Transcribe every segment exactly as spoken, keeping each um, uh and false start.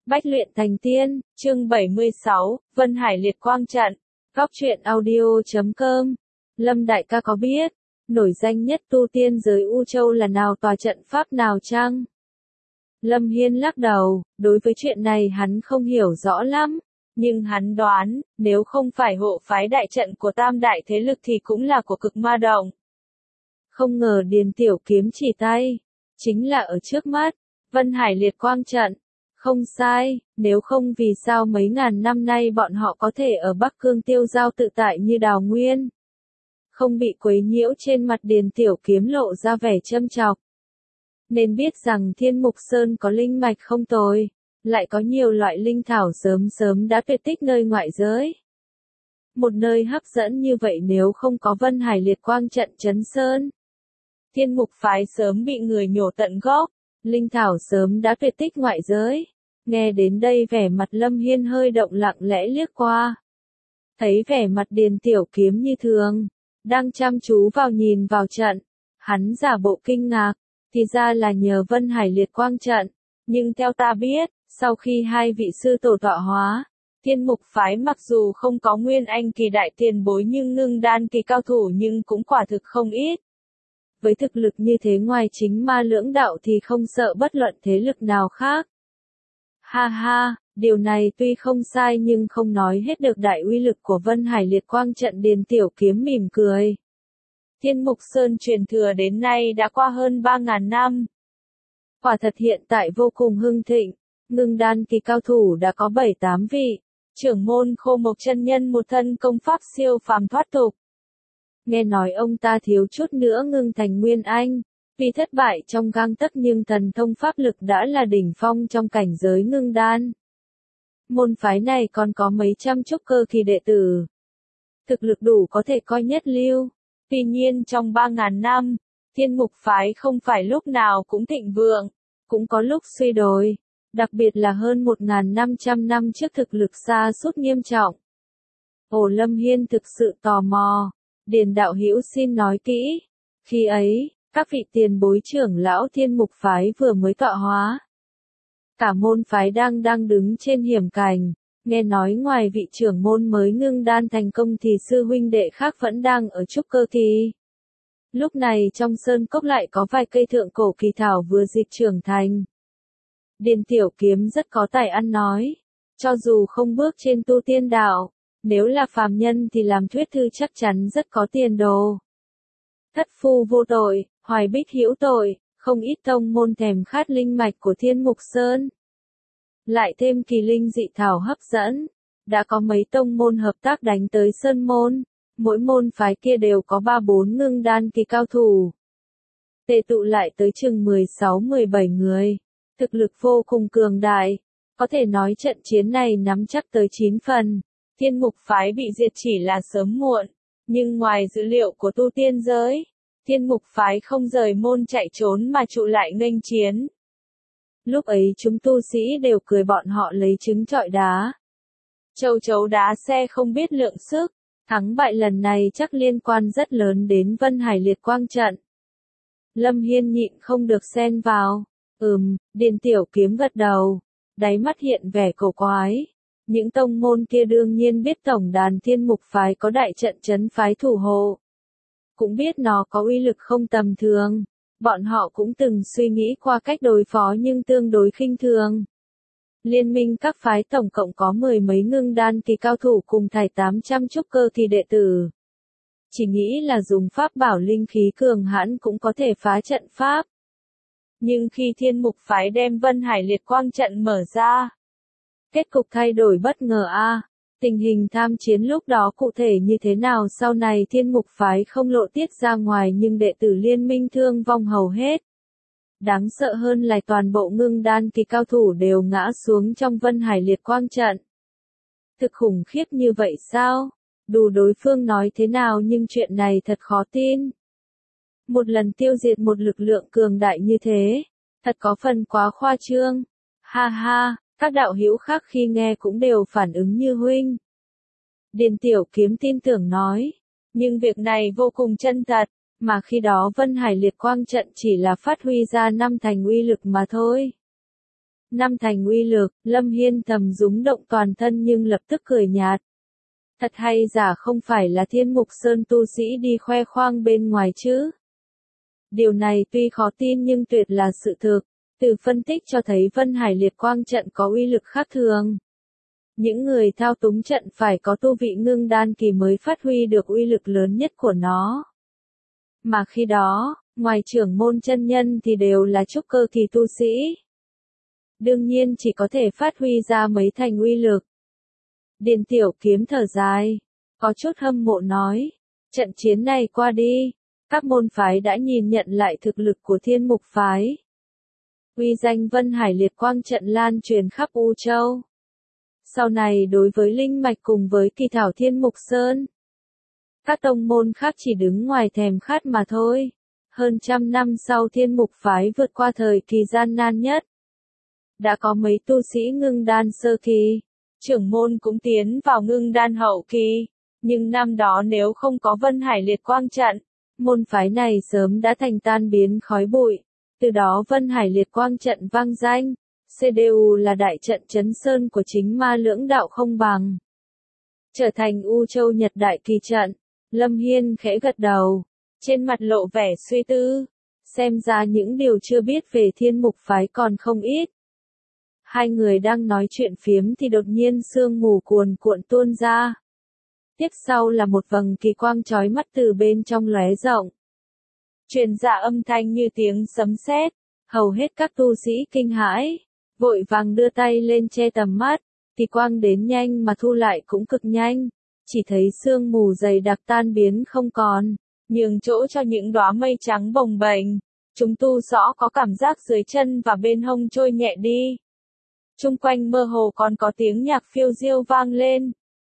Bách luyện thành tiên, chương bảy mươi sáu, Vân Hải liệt quang trận. Góc truyện audio chấm com. Lâm đại ca có biết, nổi danh nhất tu tiên giới U Châu là nào tòa trận pháp nào chăng? Lâm Hiên lắc đầu, đối với chuyện này hắn không hiểu rõ lắm, nhưng hắn đoán, nếu không phải hộ phái đại trận của tam đại thế lực thì cũng là của Cực Ma Động. Không ngờ Điền Tiểu Kiếm chỉ tay, chính là ở trước mắt, Vân Hải liệt quang trận. Không sai, nếu không vì sao mấy ngàn năm nay bọn họ có thể ở Bắc Cương tiêu giao tự tại như đào nguyên. Không bị quấy nhiễu. Trên mặt Điền Tiểu Kiếm lộ ra vẻ châm chọc. Nên biết rằng Thiên Mục Sơn có linh mạch không tồi, lại có nhiều loại linh thảo sớm sớm đã tuyệt tích nơi ngoại giới. Một nơi hấp dẫn như vậy nếu không có Vân Hải liệt quang trận trấn sơn, Thiên Mục phái sớm bị người nhổ tận gốc, linh thảo sớm đã tuyệt tích ngoại giới. Nghe đến đây vẻ mặt Lâm Hiên hơi động, lặng lẽ liếc qua. Thấy vẻ mặt Điền Tiểu Kiếm như thường, đang chăm chú vào nhìn vào trận. Hắn giả bộ kinh ngạc, thì ra là nhờ Vân Hải liệt quang trận. Nhưng theo ta biết, sau khi hai vị sư tổ tọa hóa, Thiên Mục phái mặc dù không có Nguyên Anh kỳ đại tiền bối nhưng ngưng đan kỳ cao thủ nhưng cũng quả thực không ít. Với thực lực như thế ngoài chính ma lưỡng đạo thì không sợ bất luận thế lực nào khác. Ha ha, điều này tuy không sai nhưng không nói hết được đại uy lực của Vân Hải liệt quang trận. Điền Tiểu Kiếm mỉm cười. Thiên Mục Sơn truyền thừa đến nay đã qua hơn ba ngàn năm. Quả thật hiện tại vô cùng hưng thịnh, ngưng đan kỳ cao thủ đã có bảy tám vị, trưởng môn Khô Mộc chân nhân một thân công pháp siêu phàm thoát tục. Nghe nói ông ta thiếu chút nữa ngưng thành Nguyên Anh, vì thất bại trong gang tấc nhưng thần thông pháp lực đã là đỉnh phong trong cảnh giới ngưng đan. Môn phái này còn có mấy trăm trúc cơ kỳ đệ tử. Thực lực đủ có thể coi nhất lưu. Tuy nhiên trong ba ngàn năm, Thiên Mục phái không phải lúc nào cũng thịnh vượng, cũng có lúc suy đồi, đặc biệt là hơn một nghìn năm trăm năm trước thực lực sa sút nghiêm trọng. Ồ, Lâm Hiên thực sự tò mò. Điền đạo hữu xin nói kỹ. Khi ấy, các vị tiền bối trưởng lão Thiên Mục phái vừa mới tọa hóa. Cả môn phái đang đang đứng trên hiểm cảnh, nghe nói ngoài vị trưởng môn mới ngưng đan thành công thì sư huynh đệ khác vẫn đang ở trúc cơ kỳ. Lúc này trong sơn cốc lại có vài cây thượng cổ kỳ thảo vừa dịch trưởng thành. Điền Tiểu Kiếm rất có tài ăn nói, cho dù không bước trên tu tiên đạo, nếu là phàm nhân thì làm thuyết thư chắc chắn rất có tiền đồ. Thất phu vô tội, hoài bích hữu tội, không ít tông môn thèm khát linh mạch của Thiên Mục Sơn. Lại thêm kỳ linh dị thảo hấp dẫn, đã có mấy tông môn hợp tác đánh tới sơn môn, mỗi môn phái kia đều có ba bốn ngưng đan kỳ cao thủ. Tề tụ lại tới chừng mười sáu mười bảy người, thực lực vô cùng cường đại, có thể nói trận chiến này nắm chắc tới chín phần. Thiên Mục phái bị diệt chỉ là sớm muộn, nhưng ngoài dữ liệu của tu tiên giới, Thiên Mục phái không rời môn chạy trốn mà trụ lại nghênh chiến. Lúc ấy chúng tu sĩ đều cười bọn họ lấy trứng trọi đá. Châu chấu đá xe không biết lượng sức, thắng bại lần này chắc liên quan rất lớn đến Vân Hải liệt quang trận. Lâm Hiên nhịn không được xen vào. Ừm, Điền Tiểu Kiếm gật đầu, đáy mắt hiện vẻ cổ quái. Những tông môn kia đương nhiên biết tổng đàn Thiên Mục phái có đại trận trấn phái thủ hộ. Cũng biết nó có uy lực không tầm thường. Bọn họ cũng từng suy nghĩ qua cách đối phó nhưng tương đối khinh thường. Liên minh các phái tổng cộng có mười mấy ngưng đan kỳ cao thủ cùng thảy tám trăm trúc cơ kỳ đệ tử. Chỉ nghĩ là dùng pháp bảo linh khí cường hãn cũng có thể phá trận pháp. Nhưng khi Thiên Mục phái đem Vân Hải liệt quang trận mở ra, kết cục thay đổi bất ngờ a. À. Tình hình tham chiến lúc đó cụ thể như thế nào sau này Thiên Mục phái không lộ tiết ra ngoài nhưng đệ tử liên minh thương vong hầu hết. Đáng sợ hơn là toàn bộ ngưng đan kỳ cao thủ đều ngã xuống trong Vân Hải liệt quang trận. Thực khủng khiếp như vậy sao? Dù đối phương nói thế nào nhưng chuyện này thật khó tin. Một lần tiêu diệt một lực lượng cường đại như thế, thật có phần quá khoa trương. Ha ha. Các đạo hữu khác khi nghe cũng đều phản ứng như huynh. Điền Tiểu Kiếm tin tưởng nói, nhưng việc này vô cùng chân thật, mà khi đó Vân Hải liệt quang trận chỉ là phát huy ra năm thành uy lực mà thôi. năm thành uy lực, Lâm Hiên thầm rúng động toàn thân nhưng lập tức cười nhạt. Thật hay giả không phải là Thiên Mục Sơn tu sĩ đi khoe khoang bên ngoài chứ. Điều này tuy khó tin nhưng tuyệt là sự thực, từ phân tích cho thấy Vân Hải Liệt Quang trận có uy lực khác thường. Những người thao túng trận phải có tu vị ngưng đan kỳ mới phát huy được uy lực lớn nhất của nó. Mà khi đó, ngoài trưởng môn chân nhân thì đều là trúc cơ kỳ tu sĩ. Đương nhiên chỉ có thể phát huy ra mấy thành uy lực. Điền Tiểu Kiếm thở dài, có chút hâm mộ nói, trận chiến này qua đi, các môn phái đã nhìn nhận lại thực lực của Thiên Mục phái. Uy danh Vân Hải Liệt Quang trận lan truyền khắp U Châu. Sau này đối với Linh Mạch cùng với Kỳ Thảo Thiên Mục Sơn, các tông môn khác chỉ đứng ngoài thèm khát mà thôi. Hơn trăm năm sau Thiên Mục phái vượt qua thời kỳ gian nan nhất. Đã có mấy tu sĩ ngưng đan sơ kỳ, trưởng môn cũng tiến vào ngưng đan hậu kỳ, nhưng năm đó nếu không có Vân Hải Liệt Quang trận, môn phái này sớm đã thành tan biến khói bụi. Từ đó Vân Hải Liệt Quang trận vang danh, xê đê u là đại trận chấn sơn của chính ma lưỡng đạo không bằng. Trở thành U Châu Nhật đại kỳ trận, Lâm Hiên khẽ gật đầu, trên mặt lộ vẻ suy tư, xem ra những điều chưa biết về Thiên Mục phái còn không ít. Hai người đang nói chuyện phiếm thì đột nhiên sương mù cuồn cuộn tuôn ra. Tiếp sau là một vầng kỳ quang chói mắt từ bên trong lóe rộng. Truyền ra âm thanh như tiếng sấm sét, hầu hết các tu sĩ kinh hãi, vội vàng đưa tay lên che tầm mắt, kỳ quang đến nhanh mà thu lại cũng cực nhanh, chỉ thấy sương mù dày đặc tan biến không còn, nhường chỗ cho những đóa mây trắng bồng bềnh, chúng tu rõ có cảm giác dưới chân và bên hông trôi nhẹ đi. Chung quanh mơ hồ còn có tiếng nhạc phiêu diêu vang lên.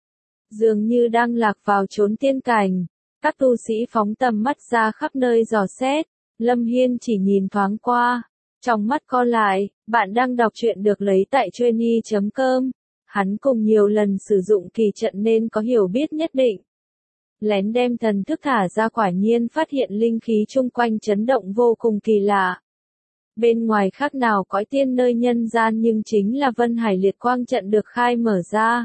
Dường như đang lạc vào chốn tiên cảnh, các tu sĩ phóng tầm mắt ra khắp nơi dò xét, Lâm Hiên chỉ nhìn thoáng qua, trong mắt co lại, bạn đang đọc truyện được lấy tại chuyên chấm com, hắn cùng nhiều lần sử dụng kỳ trận nên có hiểu biết nhất định. Lén đem thần thức thả ra quả nhiên phát hiện linh khí chung quanh chấn động vô cùng kỳ lạ. Bên ngoài khác nào cõi tiên nơi nhân gian nhưng chính là Vân Hải Liệt Quang trận được khai mở ra.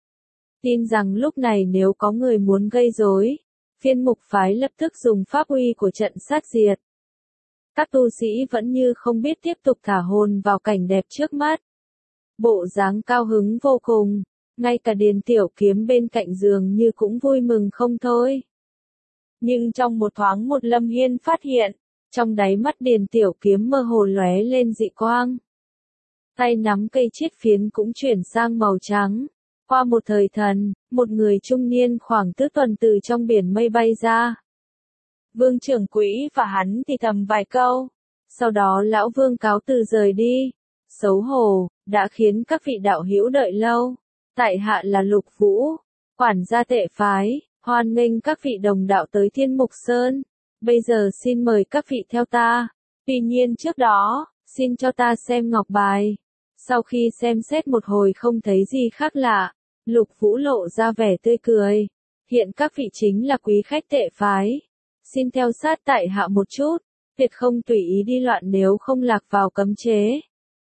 Tin rằng lúc này nếu có người muốn gây rối, Thiên Mục phái lập tức dùng pháp uy của trận sát diệt. Các tu sĩ vẫn như không biết tiếp tục thả hồn vào cảnh đẹp trước mắt. Bộ dáng cao hứng vô cùng, ngay cả Điền Tiểu Kiếm bên cạnh giường như cũng vui mừng không thôi. Nhưng trong một thoáng một Lâm Hiên phát hiện, trong đáy mắt Điền Tiểu Kiếm mơ hồ lóe lên dị quang. Tay nắm cây chiết phiến cũng chuyển sang màu trắng. Qua một thời thần, một người trung niên khoảng tứ tuần từ trong biển mây bay ra. Vương trưởng quỹ và hắn thì thầm vài câu. Sau đó lão vương cáo từ rời đi. Xấu hổ, đã khiến các vị đạo hữu đợi lâu. Tại hạ là Lục Vũ, quản gia Tệ phái, hoan nghênh các vị đồng đạo tới Thiên Mục Sơn. Bây giờ xin mời các vị theo ta. Tuy nhiên trước đó, xin cho ta xem ngọc bài. Sau khi xem xét một hồi không thấy gì khác lạ, Lục Vũ lộ ra vẻ tươi cười. Hiện các vị chính là quý khách Tệ phái. Xin theo sát tại hạ một chút, tuyệt không tùy ý đi loạn nếu không lạc vào cấm chế.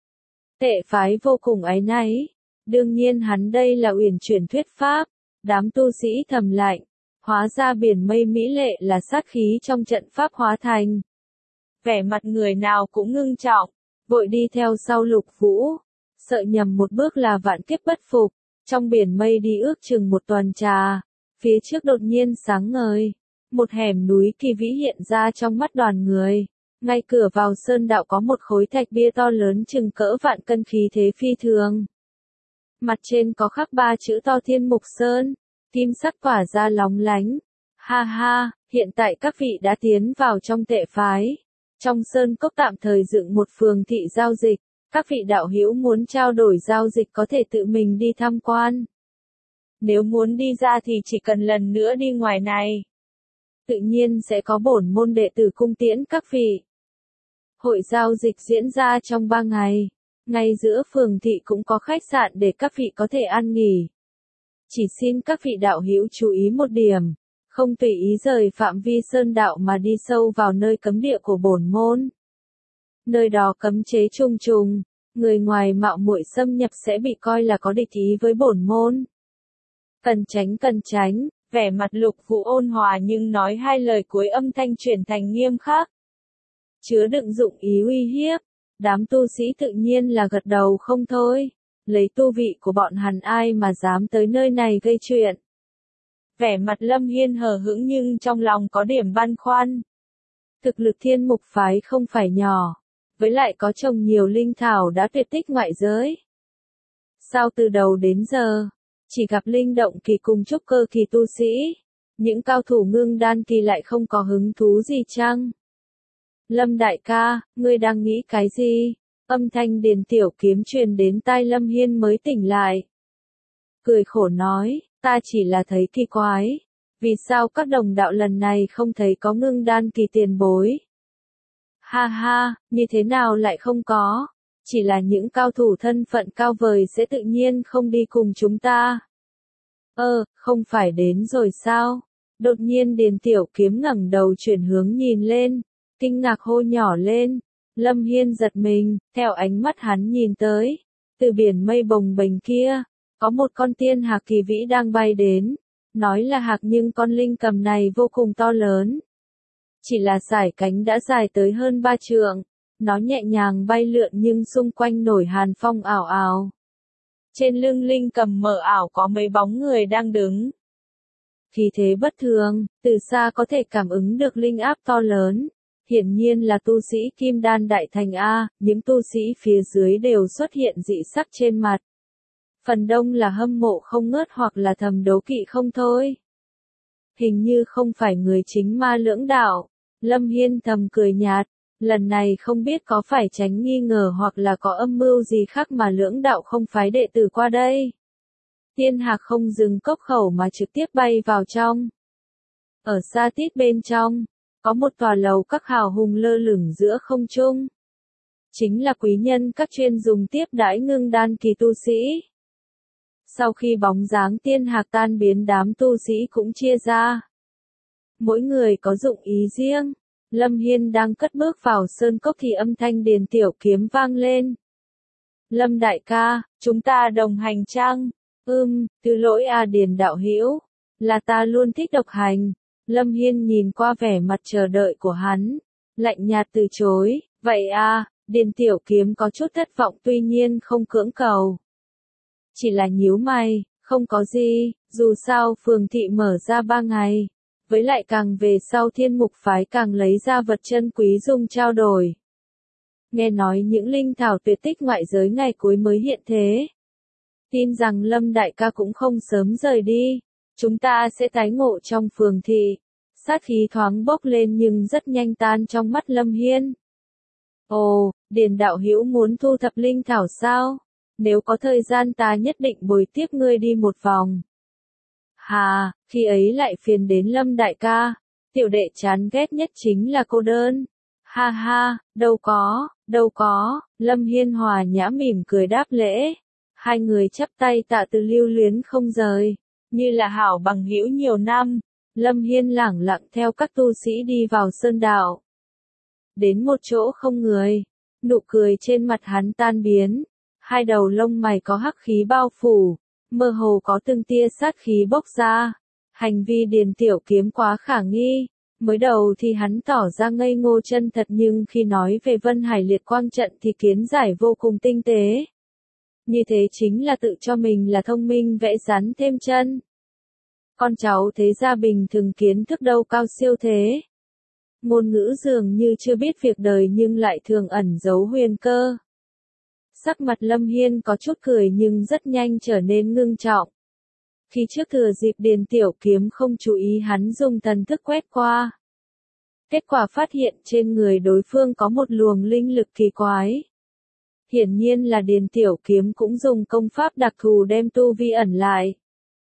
Tệ phái vô cùng áy náy. Đương nhiên hắn đây là uyển chuyển thuyết pháp. Đám tu sĩ thầm lạnh. Hóa ra biển mây mỹ lệ là sát khí trong trận pháp hóa thành. Vẻ mặt người nào cũng ngưng trọng, vội đi theo sau Lục Vũ. Sợ nhầm một bước là vạn kiếp bất phục. Trong biển mây đi ước chừng một tuần trà. Phía trước đột nhiên sáng ngời. Một hẻm núi kỳ vĩ hiện ra trong mắt đoàn người. Ngay cửa vào sơn đạo có một khối thạch bia to lớn chừng cỡ vạn cân khí thế phi thường. Mặt trên có khắc ba chữ to Thiên Mục Sơn. Kim sắc tỏa ra lóng lánh. Ha ha, hiện tại các vị đã tiến vào trong Tệ phái. Trong sơn cốc tạm thời dựng một phường thị giao dịch. Các vị đạo hữu muốn trao đổi giao dịch có thể tự mình đi tham quan. Nếu muốn đi ra thì chỉ cần lần nữa đi ngoài này. Tự nhiên sẽ có bổn môn đệ tử cung tiễn các vị. Hội giao dịch diễn ra trong ba ngày. Ngay giữa phường thị cũng có khách sạn để các vị có thể ăn nghỉ. Chỉ xin các vị đạo hữu chú ý một điểm. Không tùy ý rời phạm vi sơn đạo mà đi sâu vào nơi cấm địa của bổn môn. Nơi đó cấm chế trùng trùng. người ngoài mạo muội xâm nhập sẽ bị coi là có địch ý với bổn môn. Cần tránh cần tránh, vẻ mặt Lục Vũ ôn hòa nhưng nói hai lời cuối âm thanh chuyển thành nghiêm khắc. Chứa đựng dụng ý uy hiếp, đám tu sĩ tự nhiên là gật đầu không thôi, lấy tu vị của bọn hắn ai mà dám tới nơi này gây chuyện. Vẻ mặt Lâm Hiên hờ hững nhưng trong lòng có điểm băn khoăn. Thực lực Thiên Mục phái không phải nhỏ, với lại có trồng nhiều linh thảo đã tuyệt tích ngoại giới. Sao từ đầu đến giờ, chỉ gặp linh động kỳ cùng trúc cơ kỳ tu sĩ, những cao thủ ngưng đan kỳ lại không có hứng thú gì chăng? Lâm đại ca, ngươi đang nghĩ cái gì? Âm thanh Điền Tiểu Kiếm truyền đến tai Lâm Hiên mới tỉnh lại. Cười khổ nói, ta chỉ là thấy kỳ quái. Vì sao các đồng đạo lần này không thấy có ngưng đan kỳ tiền bối? Ha ha, như thế nào lại không có? Chỉ là những cao thủ thân phận cao vời sẽ tự nhiên không đi cùng chúng ta. Ơ, không phải đến rồi sao? Đột nhiên Điền Tiểu Kiếm ngẩng đầu chuyển hướng nhìn lên, kinh ngạc hô nhỏ lên. Lâm Hiên giật mình, theo ánh mắt hắn nhìn tới. Từ biển mây bồng bềnh kia, có một con tiên hạc kỳ vĩ đang bay đến. Nói là hạc nhưng con linh cầm này vô cùng to lớn. Chỉ là sải cánh đã dài tới hơn ba trượng. Nó nhẹ nhàng bay lượn nhưng xung quanh nổi hàn phong ảo ảo. Trên lưng linh cầm mờ ảo có mấy bóng người đang đứng. Khí thế bất thường, từ xa có thể cảm ứng được linh áp to lớn. Hiển nhiên là tu sĩ Kim Đan Đại Thành A, những tu sĩ phía dưới đều xuất hiện dị sắc trên mặt. Phần đông là hâm mộ không ngớt hoặc là thầm đố kỵ không thôi. Hình như không phải người chính ma lưỡng đạo. Lâm Hiên thầm cười nhạt, lần này không biết có phải tránh nghi ngờ hoặc là có âm mưu gì khác mà lưỡng đạo không phái đệ tử qua đây. Tiên hạc không dừng cốc khẩu mà trực tiếp bay vào trong. Ở xa tít bên trong, có một tòa lầu các hào hùng lơ lửng giữa không trung. Chính là quý nhân các chuyên dùng tiếp đãi ngưng đan kỳ tu sĩ. Sau khi bóng dáng tiên hạc tan biến đám tu sĩ cũng chia ra. Mỗi người có dụng ý riêng. Lâm Hiên đang cất bước vào sơn cốc thì âm thanh Điền Tiểu Kiếm vang lên. Lâm đại ca, chúng ta đồng hành chăng? Ừm, thứ lỗi à Điền đạo hữu, là ta luôn thích độc hành. Lâm Hiên nhìn qua vẻ mặt chờ đợi của hắn, lạnh nhạt từ chối. Vậy à, Điền Tiểu Kiếm có chút thất vọng tuy nhiên không cưỡng cầu. Chỉ là nhíu mày, không có gì, dù sao phường thị mở ra ba ngày. Với lại càng về sau Thiên Mục phái càng lấy ra vật chân quý dùng trao đổi. Nghe nói những linh thảo tuyệt tích ngoại giới ngày cuối mới hiện thế. Tin rằng Lâm đại ca cũng không sớm rời đi. Chúng ta sẽ tái ngộ trong phường thị. Sát khí thoáng bốc lên nhưng rất nhanh tan trong mắt Lâm Hiên. Ồ, Điền đạo hữu muốn thu thập linh thảo sao? Nếu có thời gian ta nhất định bồi tiếp ngươi đi một vòng. Hà, khi ấy lại phiền đến Lâm đại ca. Tiểu đệ chán ghét nhất chính là cô đơn. Ha ha, đâu có, đâu có. Lâm Hiên hòa nhã mỉm cười đáp lễ. Hai người chắp tay tạ từ lưu luyến không rời. Như là hảo bằng hữu nhiều năm. Lâm Hiên lẳng lặng theo các tu sĩ đi vào sơn đạo. Đến một chỗ không người. Nụ cười trên mặt hắn tan biến. Hai đầu lông mày có hắc khí bao phủ. Mơ hồ có từng tia sát khí bốc ra. Hành vi Điền Tiểu Kiếm quá khả nghi. Mới đầu thì hắn tỏ ra ngây ngô chân thật nhưng khi nói về Vân Hải Liệt Quang Trận thì kiến giải vô cùng tinh tế. Như thế chính là tự cho mình là thông minh vẽ rắn thêm chân. Con cháu thế gia bình thường kiến thức đâu cao siêu thế. Ngôn ngữ dường như chưa biết việc đời nhưng lại thường ẩn giấu huyền cơ. Sắc mặt Lâm Hiên có chút cười nhưng rất nhanh trở nên ngưng trọng. Khi trước thừa dịp Điền Tiểu Kiếm không chú ý hắn dùng thần thức quét qua. Kết quả phát hiện trên người đối phương có một luồng linh lực kỳ quái. Hiển nhiên là Điền Tiểu Kiếm cũng dùng công pháp đặc thù đem tu vi ẩn lại.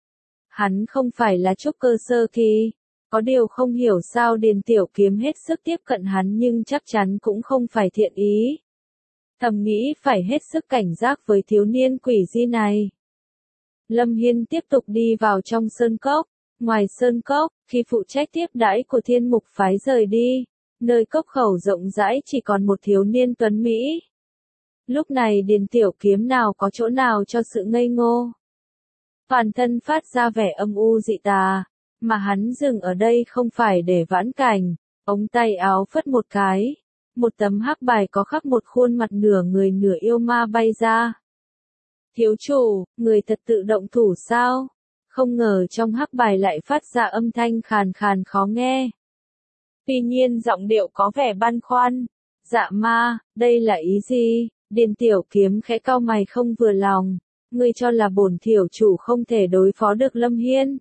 Hắn không phải là trúc cơ sơ kỳ. Có điều không hiểu sao Điền Tiểu Kiếm hết sức tiếp cận hắn nhưng chắc chắn cũng không phải thiện ý. Thầm nghĩ phải hết sức cảnh giác với thiếu niên quỷ di này. Lâm Hiên tiếp tục đi vào trong sơn cốc. Ngoài sơn cốc, khi phụ trách tiếp đãi của Thiên Mục phái rời đi, nơi cốc khẩu rộng rãi chỉ còn một thiếu niên tuấn Mỹ. Lúc này Điền Tiểu Kiếm nào có chỗ nào cho sự ngây ngô. Toàn thân phát ra vẻ âm u dị tà, mà hắn dừng ở đây không phải để vãn cảnh, ống tay áo phất một cái, một tấm hắc bài có khắc một khuôn mặt nửa người nửa yêu ma bay ra. Thiếu chủ, người thật tự động thủ sao? Không ngờ trong hắc bài lại phát ra âm thanh khàn khàn khó nghe. Tuy nhiên giọng điệu có vẻ băn khoăn. Dạ ma, đây là ý gì? Điền Tiểu Kiếm khẽ cau mày không vừa lòng. Ngươi cho là bổn thiểu chủ không thể đối phó được Lâm Hiên?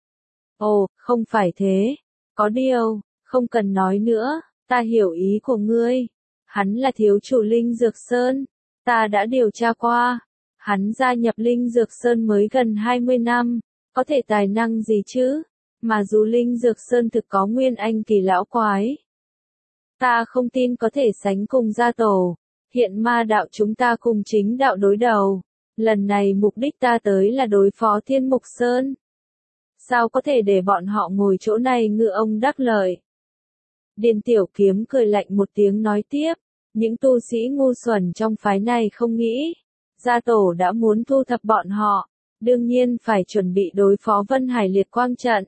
Ồ, không phải thế. Có điều, không cần nói nữa, ta hiểu ý của ngươi. Hắn là thiếu chủ Linh Dược Sơn. Ta đã điều tra qua. Hắn gia nhập Linh Dược Sơn mới gần hai mươi năm. Có thể tài năng gì chứ? Mà dù Linh Dược Sơn thực có nguyên anh kỳ lão quái, ta không tin có thể sánh cùng gia tổ. Hiện ma đạo chúng ta cùng chính đạo đối đầu. Lần này mục đích ta tới là đối phó Thiên Mục Sơn. Sao có thể để bọn họ ngồi chỗ này ngư ông đắc lợi? Điền Tiểu Kiếm cười lạnh một tiếng nói tiếp. Những tu sĩ ngu xuẩn trong phái này không nghĩ. Gia tổ đã muốn thu thập bọn họ. Đương nhiên phải chuẩn bị đối phó Vân Hải Liệt Quang trận.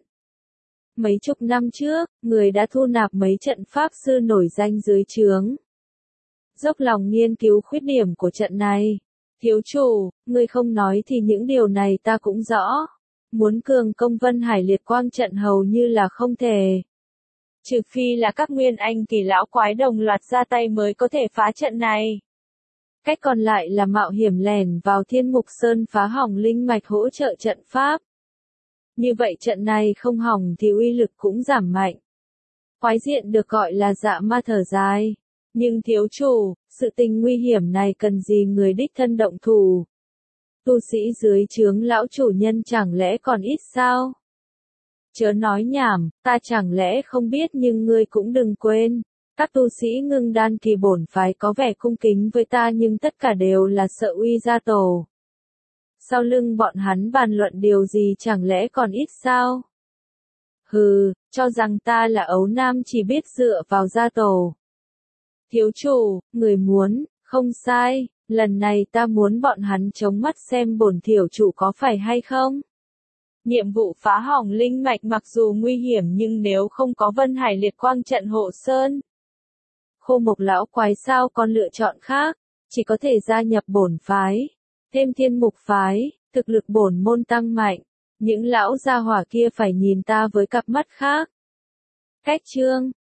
Mấy chục năm trước, người đã thu nạp mấy trận pháp sư nổi danh dưới trướng. Dốc lòng nghiên cứu khuyết điểm của trận này. Thiếu chủ, ngươi không nói thì những điều này ta cũng rõ. Muốn cường công Vân Hải Liệt Quang trận hầu như là không thể. Trừ phi là các nguyên anh kỳ lão quái đồng loạt ra tay mới có thể phá trận này. Cách còn lại là mạo hiểm lẻn vào Thiên Mục Sơn phá hỏng linh mạch hỗ trợ trận pháp. Như vậy trận này không hỏng thì uy lực cũng giảm mạnh. Quái diện được gọi là Dạ Ma thở dài. Nhưng thiếu chủ, sự tình nguy hiểm này cần gì người đích thân động thủ? Tu sĩ dưới trướng lão chủ nhân chẳng lẽ còn ít sao? Chớ nói nhảm, ta chẳng lẽ không biết nhưng ngươi cũng đừng quên. Các tu sĩ ngưng đan kỳ bổn phái có vẻ cung kính với ta nhưng tất cả đều là sợ uy gia tổ. Sau lưng bọn hắn bàn luận điều gì chẳng lẽ còn ít sao? Hừ, cho rằng ta là ấu nam chỉ biết dựa vào gia tổ. Thiếu chủ, người muốn, không sai, lần này ta muốn bọn hắn chống mắt xem bổn thiểu chủ có phải hay không. Nhiệm vụ phá hỏng linh mạch mặc dù nguy hiểm nhưng nếu không có Vân Hải Liệt Quang trận hộ sơn. Khô Mộc lão quái sao còn lựa chọn khác, chỉ có thể gia nhập bổn phái. Thêm Thiên Mục phái, thực lực bổn môn tăng mạnh. Những lão gia hỏa kia phải nhìn ta với cặp mắt khác. Cách chương